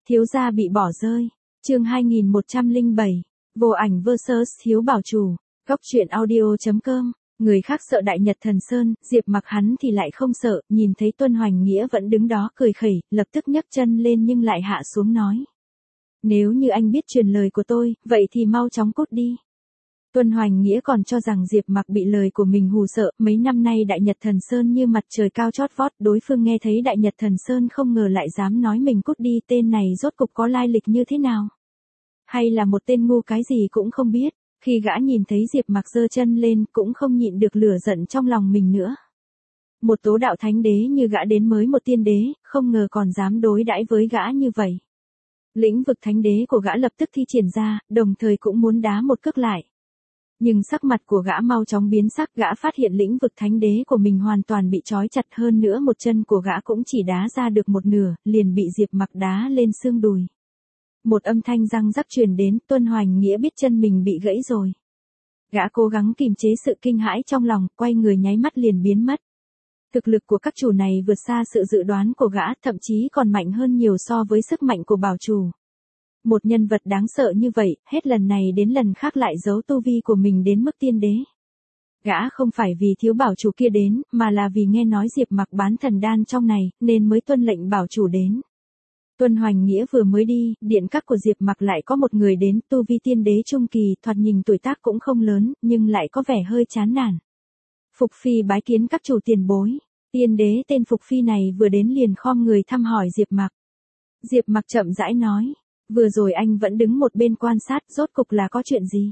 Thiếu gia bị bỏ rơi. Chương 2107. Vô ảnh vs Thiếu Bảo Chủ. Góc truyện audio.com. Người khác sợ Đại Nhật Thần Sơn, Diệp Mặc hắn thì lại không sợ, nhìn thấy Tuân Hoành Nghĩa vẫn đứng đó cười khẩy, lập tức nhấc chân lên nhưng lại hạ xuống nói: "Nếu như anh biết truyền lời của tôi, vậy thì mau chóng cút đi." Tuân Hoành Nghĩa còn cho rằng Diệp Mặc bị lời của mình hù sợ, mấy năm nay Đại Nhật Thần Sơn như mặt trời cao chót vót, đối phương nghe thấy Đại Nhật Thần Sơn không ngờ lại dám nói mình cút đi, tên này rốt cục có lai lịch như thế nào? Hay là một tên ngu cái gì cũng không biết. Khi gã nhìn thấy Diệp Mặc giơ chân lên, cũng không nhịn được lửa giận trong lòng mình nữa. Một tố đạo thánh đế như gã đến mới một tiên đế, không ngờ còn dám đối đãi với gã như vậy. Lĩnh vực thánh đế của gã lập tức thi triển ra, đồng thời cũng muốn đá một cước lại. Nhưng sắc mặt của gã mau chóng biến sắc, gã phát hiện lĩnh vực thánh đế của mình hoàn toàn bị trói chặt, hơn nữa một chân của gã cũng chỉ đá ra được một nửa, liền bị Diệp Mặc đá lên xương đùi. Một âm thanh răng rắc truyền đến, Tuân Hoành Nghĩa biết chân mình bị gãy rồi. Gã cố gắng kìm chế sự kinh hãi trong lòng, quay người nháy mắt liền biến mất. Thực lực của các chủ này vượt xa sự dự đoán của gã, thậm chí còn mạnh hơn nhiều so với sức mạnh của bảo chủ. Một nhân vật đáng sợ như vậy, hết lần này đến lần khác lại giấu tu vi của mình đến mức tiên đế. Gã không phải vì thiếu bảo chủ kia đến, mà là vì nghe nói Diệp Mặc bán thần đan trong này, nên mới tuân lệnh bảo chủ đến. Tuân Hoành Nghĩa vừa mới đi, điện các của Diệp Mặc lại có một người đến, tu vi tiên đế trung kỳ, thoạt nhìn tuổi tác cũng không lớn, nhưng lại có vẻ hơi chán nản. Phục Phi bái kiến các chủ tiền bối. Tiên đế tên Phục Phi này vừa đến liền khom người thăm hỏi Diệp Mặc. Diệp Mặc chậm rãi nói: "Vừa rồi anh vẫn đứng một bên quan sát, rốt cục là có chuyện gì?"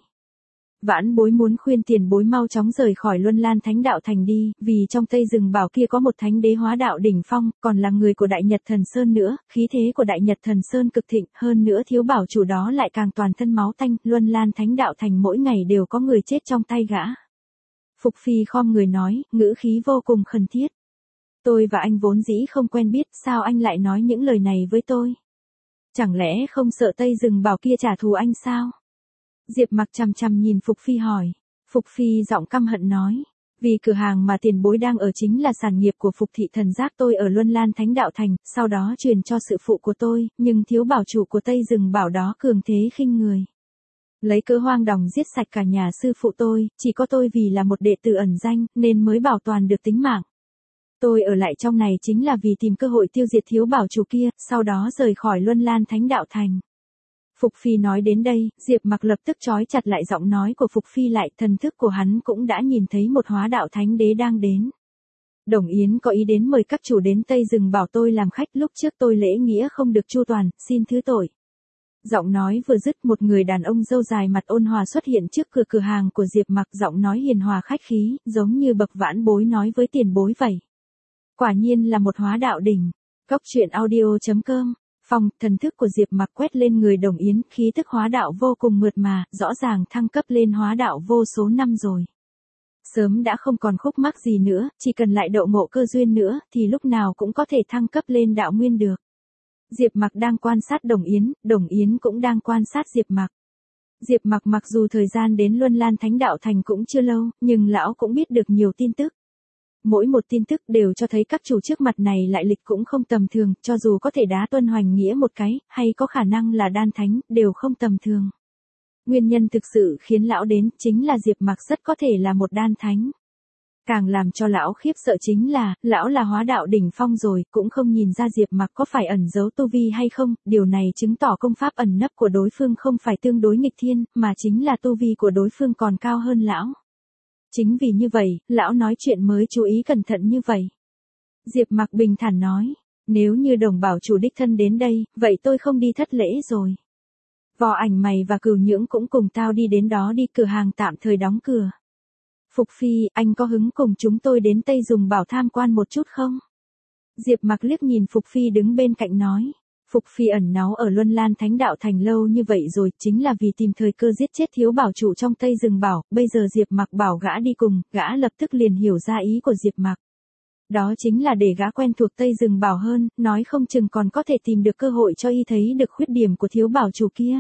"Vãn bối muốn khuyên tiền bối mau chóng rời khỏi Luân Lan Thánh Đạo Thành đi, vì trong Tây Rừng Bảo kia có một thánh đế hóa đạo đỉnh phong, còn là người của Đại Nhật Thần Sơn nữa, khí thế của Đại Nhật Thần Sơn cực thịnh, hơn nữa thiếu bảo chủ đó lại càng toàn thân máu tanh, Luân Lan Thánh Đạo Thành mỗi ngày đều có người chết trong tay gã." Phục Phi khom người nói, ngữ khí vô cùng khẩn thiết: "Tôi và anh vốn dĩ không quen biết, sao anh lại nói những lời này với tôi? Chẳng lẽ không sợ Tây Rừng Bảo kia trả thù anh sao?" Diệp Mặc chằm chằm nhìn Phục Phi hỏi. Phục Phi giọng căm hận nói: "Vì cửa hàng mà tiền bối đang ở chính là sản nghiệp của Phục thị thần giác tôi ở Luân Lan Thánh Đạo Thành, sau đó truyền cho sự phụ của tôi, nhưng thiếu bảo chủ của Tây Rừng Bảo đó cường thế khinh người. Lấy cớ hoang đồng giết sạch cả nhà sư phụ tôi, chỉ có tôi vì là một đệ tử ẩn danh, nên mới bảo toàn được tính mạng. Tôi ở lại trong này chính là vì tìm cơ hội tiêu diệt thiếu bảo chủ kia, sau đó rời khỏi Luân Lan Thánh Đạo Thành." Phục Phi nói đến đây, Diệp Mặc lập tức trói chặt lại giọng nói của Phục Phi lại, thần thức của hắn cũng đã nhìn thấy một hóa đạo thánh đế đang đến. "Đồng Yến có ý đến mời các chủ đến Tây Rừng Bảo tôi làm khách, lúc trước tôi lễ nghĩa không được chu toàn, xin thứ tội." Giọng nói vừa dứt, một người đàn ông râu dài mặt ôn hòa xuất hiện trước cửa hàng của Diệp Mặc, giọng nói hiền hòa khách khí, giống như bậc vãn bối nói với tiền bối vậy. Quả nhiên là một hóa đạo đỉnh. Góc truyện audio.com. Phong, thần thức của Diệp Mặc quét lên người Đồng Yến, khí tức hóa đạo vô cùng mượt mà, rõ ràng thăng cấp lên hóa đạo vô số năm rồi. Sớm đã không còn khúc mắc gì nữa, chỉ cần lại đậu ngộ cơ duyên nữa, thì lúc nào cũng có thể thăng cấp lên đạo nguyên được. Diệp Mặc đang quan sát Đồng Yến cũng đang quan sát Diệp Mặc. Diệp Mặc mặc dù thời gian đến Luân Lan Thánh Đạo Thành cũng chưa lâu, nhưng lão cũng biết được nhiều tin tức. Mỗi một tin tức đều cho thấy các chủ trước mặt này lại lịch cũng không tầm thường, cho dù có thể đá Tuân Hoành Nghĩa một cái, hay có khả năng là đan thánh, đều không tầm thường. Nguyên nhân thực sự khiến lão đến, chính là Diệp Mặc rất có thể là một đan thánh. Càng làm cho lão khiếp sợ chính là, lão là hóa đạo đỉnh phong rồi, cũng không nhìn ra Diệp Mặc có phải ẩn giấu tu vi hay không, điều này chứng tỏ công pháp ẩn nấp của đối phương không phải tương đối nghịch thiên, mà chính là tu vi của đối phương còn cao hơn lão. Chính vì như vậy, lão nói chuyện mới chú ý cẩn thận như vậy. Diệp Mặc bình thản nói: "Nếu như Đồng bảo chủ đích thân đến đây, vậy tôi không đi thất lễ rồi. Võ Ảnh mày và Cửu Nhưỡng cũng cùng tao đi đến đó đi." Cửa hàng tạm thời đóng cửa. "Phục Phi, anh có hứng cùng chúng tôi đến Tây Rừng Bảo tham quan một chút không?" Diệp Mặc liếc nhìn Phục Phi đứng bên cạnh nói. Phục Phi ẩn náu ở Luân Lan Thánh Đạo Thành lâu như vậy rồi, chính là vì tìm thời cơ giết chết thiếu bảo chủ trong Tây Rừng Bảo, bây giờ Diệp Mặc bảo gã đi cùng, gã lập tức liền hiểu ra ý của Diệp Mặc. Đó chính là để gã quen thuộc Tây Rừng Bảo hơn, nói không chừng còn có thể tìm được cơ hội cho y thấy được khuyết điểm của thiếu bảo chủ kia.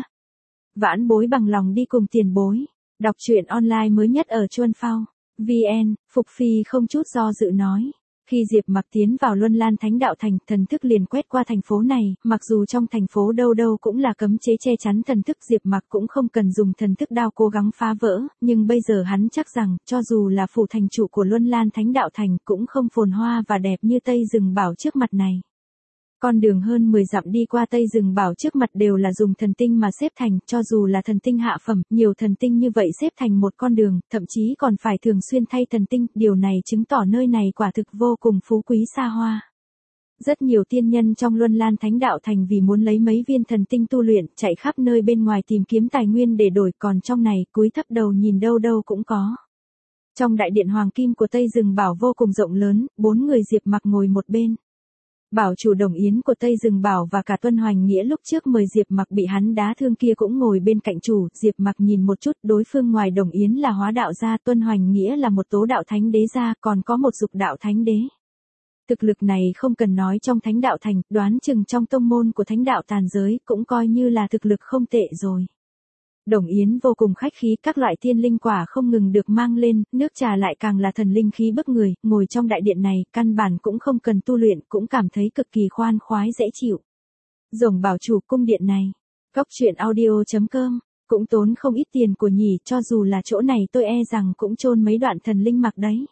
Vãn bối bằng lòng đi cùng tiền bối. Đọc truyện online mới nhất ở Chuân Phao VN. Phục Phi không chút do dự nói. Khi Diệp Mặc tiến vào Luân Lan Thánh Đạo Thành, thần thức liền quét qua thành phố này, mặc dù trong thành phố đâu đâu cũng là cấm chế che chắn thần thức, Diệp Mặc cũng không cần dùng thần thức đao cố gắng phá vỡ, nhưng bây giờ hắn chắc rằng, cho dù là phủ thành chủ của Luân Lan Thánh Đạo Thành cũng không phồn hoa và đẹp như Tây Rừng Bảo trước mặt này. Con đường hơn 10 dặm đi qua Tây Rừng Bảo trước mặt đều là dùng thần tinh mà xếp thành, cho dù là thần tinh hạ phẩm, nhiều thần tinh như vậy xếp thành một con đường, thậm chí còn phải thường xuyên thay thần tinh, điều này chứng tỏ nơi này quả thực vô cùng phú quý xa hoa. Rất nhiều tiên nhân trong Luân Lan Thánh Đạo Thành vì muốn lấy mấy viên thần tinh tu luyện, chạy khắp nơi bên ngoài tìm kiếm tài nguyên để đổi, còn trong này, cúi thấp đầu nhìn đâu đâu cũng có. Trong đại điện hoàng kim của Tây Rừng Bảo vô cùng rộng lớn, 4 người Diệp Mặc ngồi một bên. Bảo chủ Đồng Yến của Tây Rừng Bảo và cả Tuân Hoành Nghĩa lúc trước mời Diệp Mặc bị hắn đá thương kia cũng ngồi bên cạnh chủ, Diệp Mặc nhìn một chút, đối phương ngoài Đồng Yến là Hóa Đạo gia, Tuân Hoành Nghĩa là một Tố Đạo Thánh Đế gia, còn có một Dục Đạo Thánh Đế. Thực lực này không cần nói trong Thánh Đạo Thành, đoán chừng trong tông môn của Thánh Đạo Tàn Giới cũng coi như là thực lực không tệ rồi. Đồng Yến vô cùng khách khí, các loại tiên linh quả không ngừng được mang lên, nước trà lại càng là thần linh khí bức người, ngồi trong đại điện này, căn bản cũng không cần tu luyện, cũng cảm thấy cực kỳ khoan khoái dễ chịu. Rồng Bảo chủ cung điện này, goctruyện.audio.com, cũng tốn không ít tiền của nhỉ, cho dù là chỗ này tôi e rằng cũng chôn mấy đoạn thần linh mặc đấy.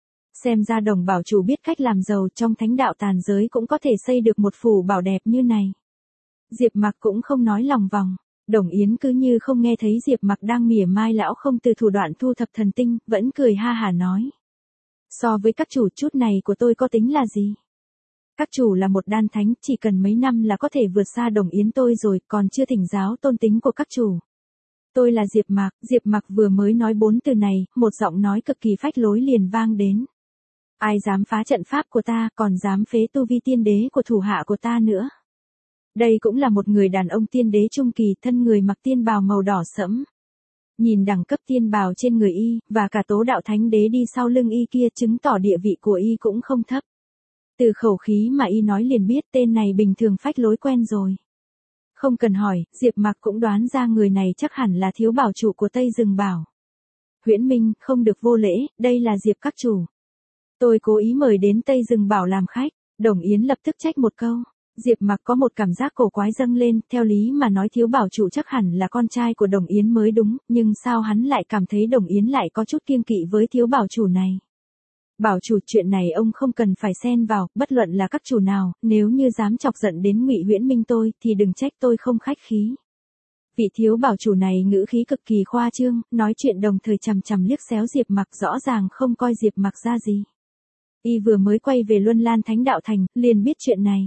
Xem ra Đồng Bảo chủ biết cách làm giàu, trong Thánh Đạo Tàn Giới cũng có thể xây được một phủ bảo đẹp như này. Diệp Mặc cũng không nói lòng vòng. Đồng Yến cứ như không nghe thấy Diệp Mặc đang mỉa mai lão không từ thủ đoạn thu thập thần tinh, vẫn cười ha hả nói. So với các chủ, chút này của tôi có tính là gì? Các chủ là một đan thánh, chỉ cần mấy năm là có thể vượt xa Đồng Yến tôi rồi, còn chưa thỉnh giáo tôn tính của các chủ. Tôi là Diệp Mặc vừa mới nói 4 từ này, một giọng nói cực kỳ phách lối liền vang đến. Ai dám phá trận pháp của ta, còn dám phế tu vi tiên đế của thủ hạ của ta nữa. Đây cũng là một người đàn ông tiên đế trung kỳ, thân người mặc tiên bào màu đỏ sẫm. Nhìn đẳng cấp tiên bào trên người y, và cả Tố Đạo Thánh Đế đi sau lưng y kia chứng tỏ địa vị của y cũng không thấp. Từ khẩu khí mà y nói liền biết tên này bình thường phách lối quen rồi. Không cần hỏi, Diệp Mặc cũng đoán ra người này chắc hẳn là thiếu bảo chủ của Tây Rừng Bảo. Huyễn Minh, không được vô lễ, đây là Diệp các chủ. Tôi cố ý mời đến Tây Rừng Bảo làm khách, Đồng Yến lập tức trách một câu. Diệp Mặc có một cảm giác cổ quái dâng lên, theo lý mà nói thiếu bảo chủ chắc hẳn là con trai của Đồng Yến mới đúng, nhưng sao hắn lại cảm thấy Đồng Yến lại có chút kiêng kỵ với thiếu bảo chủ này. Bảo chủ, chuyện này ông không cần phải xen vào, bất luận là các chủ nào, nếu như dám chọc giận đến Ngụy Huyễn Minh tôi, thì đừng trách tôi không khách khí. Vị thiếu bảo chủ này ngữ khí cực kỳ khoa trương, nói chuyện đồng thời chằm chằm liếc xéo Diệp Mặc, rõ ràng không coi Diệp Mặc ra gì. Y vừa mới quay về Luân Lan Thánh Đạo Thành, liền biết chuyện này.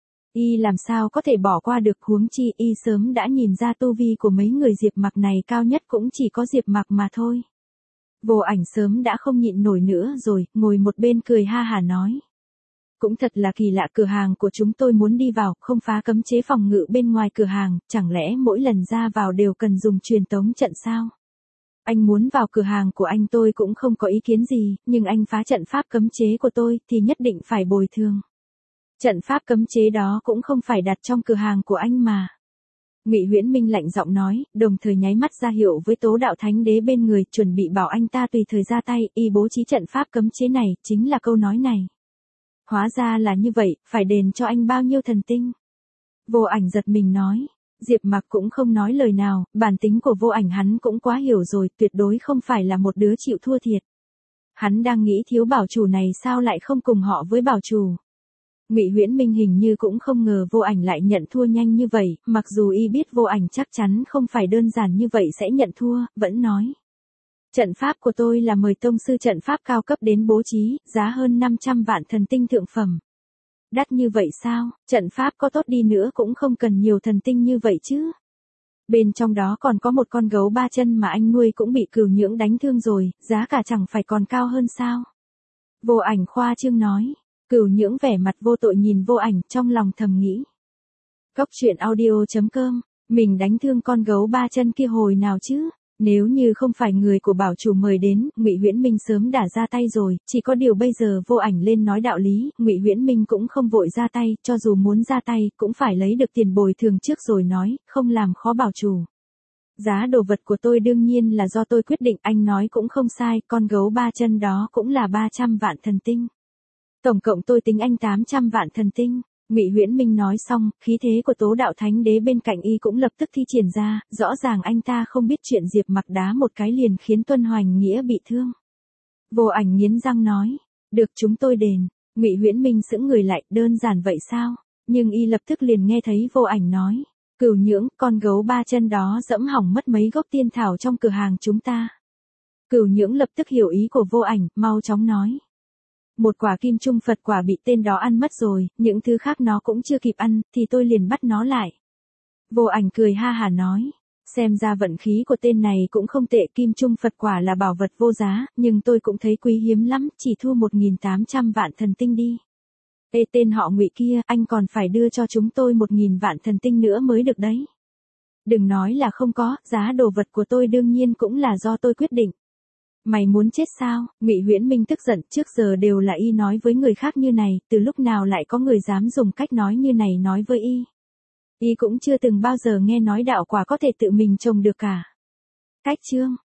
Y làm sao có thể bỏ qua được, huống chi y sớm đã nhìn ra tu vi của mấy người Diệp Mặc này cao nhất cũng chỉ có Diệp Mặc mà thôi. Vô Ảnh sớm đã không nhịn nổi nữa rồi, ngồi một bên cười ha hả nói. Cũng thật là kỳ lạ, cửa hàng của chúng tôi muốn đi vào, không phá cấm chế phòng ngự bên ngoài cửa hàng, chẳng lẽ mỗi lần ra vào đều cần dùng truyền tống trận sao? Anh muốn vào cửa hàng của anh tôi cũng không có ý kiến gì, nhưng anh phá trận pháp cấm chế của tôi thì nhất định phải bồi thường. Trận pháp cấm chế đó cũng không phải đặt trong cửa hàng của anh mà. Ngụy Huyễn Minh lạnh giọng nói, đồng thời nháy mắt ra hiệu với Tố Đạo Thánh Đế bên người, chuẩn bị bảo anh ta tùy thời ra tay, y bố trí trận pháp cấm chế này, chính là câu nói này. Hóa ra là như vậy, phải đền cho anh bao nhiêu thần tinh? Vô Ảnh giật mình nói. Diệp Mặc cũng không nói lời nào, bản tính của Vô Ảnh hắn cũng quá hiểu rồi, tuyệt đối không phải là một đứa chịu thua thiệt. Hắn đang nghĩ thiếu bảo chủ này sao lại không cùng họ với bảo chủ. Ngụy Huyễn Minh hình như cũng không ngờ Vô Ảnh lại nhận thua nhanh như vậy, mặc dù y biết Vô Ảnh chắc chắn không phải đơn giản như vậy sẽ nhận thua, vẫn nói. Trận pháp của tôi là mời tông sư trận pháp cao cấp đến bố trí, giá hơn 500 vạn thần tinh thượng phẩm. Đắt như vậy sao, trận pháp có tốt đi nữa cũng không cần nhiều thần tinh như vậy chứ. Bên trong đó còn có một con gấu 3 chân mà anh nuôi cũng bị Cửu Nhưỡng đánh thương rồi, giá cả chẳng phải còn cao hơn sao. Vô Ảnh khoa trương nói. Cửu Nhưỡng vẻ mặt vô tội nhìn Vô Ảnh, trong lòng thầm nghĩ. Goctruyện.audio.com, mình đánh thương con gấu 3 chân kia hồi nào chứ? Nếu như không phải người của bảo chủ mời đến, Ngụy Huyễn Minh sớm đã ra tay rồi, chỉ có điều bây giờ Vô Ảnh lên nói đạo lý, Ngụy Huyễn Minh cũng không vội ra tay, cho dù muốn ra tay, cũng phải lấy được tiền bồi thường trước rồi nói, không làm khó bảo chủ. Giá đồ vật của tôi đương nhiên là do tôi quyết định, anh nói cũng không sai, con gấu 3 chân đó cũng là 300 vạn thần tinh. Tổng cộng tôi tính anh 800 vạn thần tinh. Ngụy Huyễn Minh nói xong, khí thế của Tố Đạo Thánh Đế bên cạnh y cũng lập tức thi triển ra, rõ ràng anh ta không biết chuyện Diệp Mặc đá một cái liền khiến Tuân Hoành Nghĩa bị thương. Vô Ảnh nghiến răng nói, được chúng tôi đền. Ngụy Huyễn Minh sững người lại, đơn giản vậy sao? Nhưng y lập tức liền nghe thấy Vô Ảnh nói, Cửu Nhưỡng, con gấu ba chân đó dẫm hỏng mất mấy gốc tiên thảo trong cửa hàng chúng ta. Cửu Nhưỡng lập tức hiểu ý của Vô Ảnh, mau chóng nói. Một quả kim trung Phật quả bị tên đó ăn mất rồi, những thứ khác nó cũng chưa kịp ăn, thì tôi liền bắt nó lại. Vô Ảnh cười ha hả nói, xem ra vận khí của tên này cũng không tệ, kim trung Phật quả là bảo vật vô giá, nhưng tôi cũng thấy quý hiếm lắm, chỉ thu 1.800 vạn thần tinh đi. Ê tên họ Ngụy kia, anh còn phải đưa cho chúng tôi 1.000 vạn thần tinh nữa mới được đấy. Đừng nói là không có, giá đồ vật của tôi đương nhiên cũng là do tôi quyết định. Mày muốn chết sao? Ngụy Huyễn Minh tức giận, trước giờ đều là y nói với người khác như này, từ lúc nào lại có người dám dùng cách nói như này nói với y. Y cũng chưa từng bao giờ nghe nói đạo quả có thể tự mình trồng được cả. Cách chương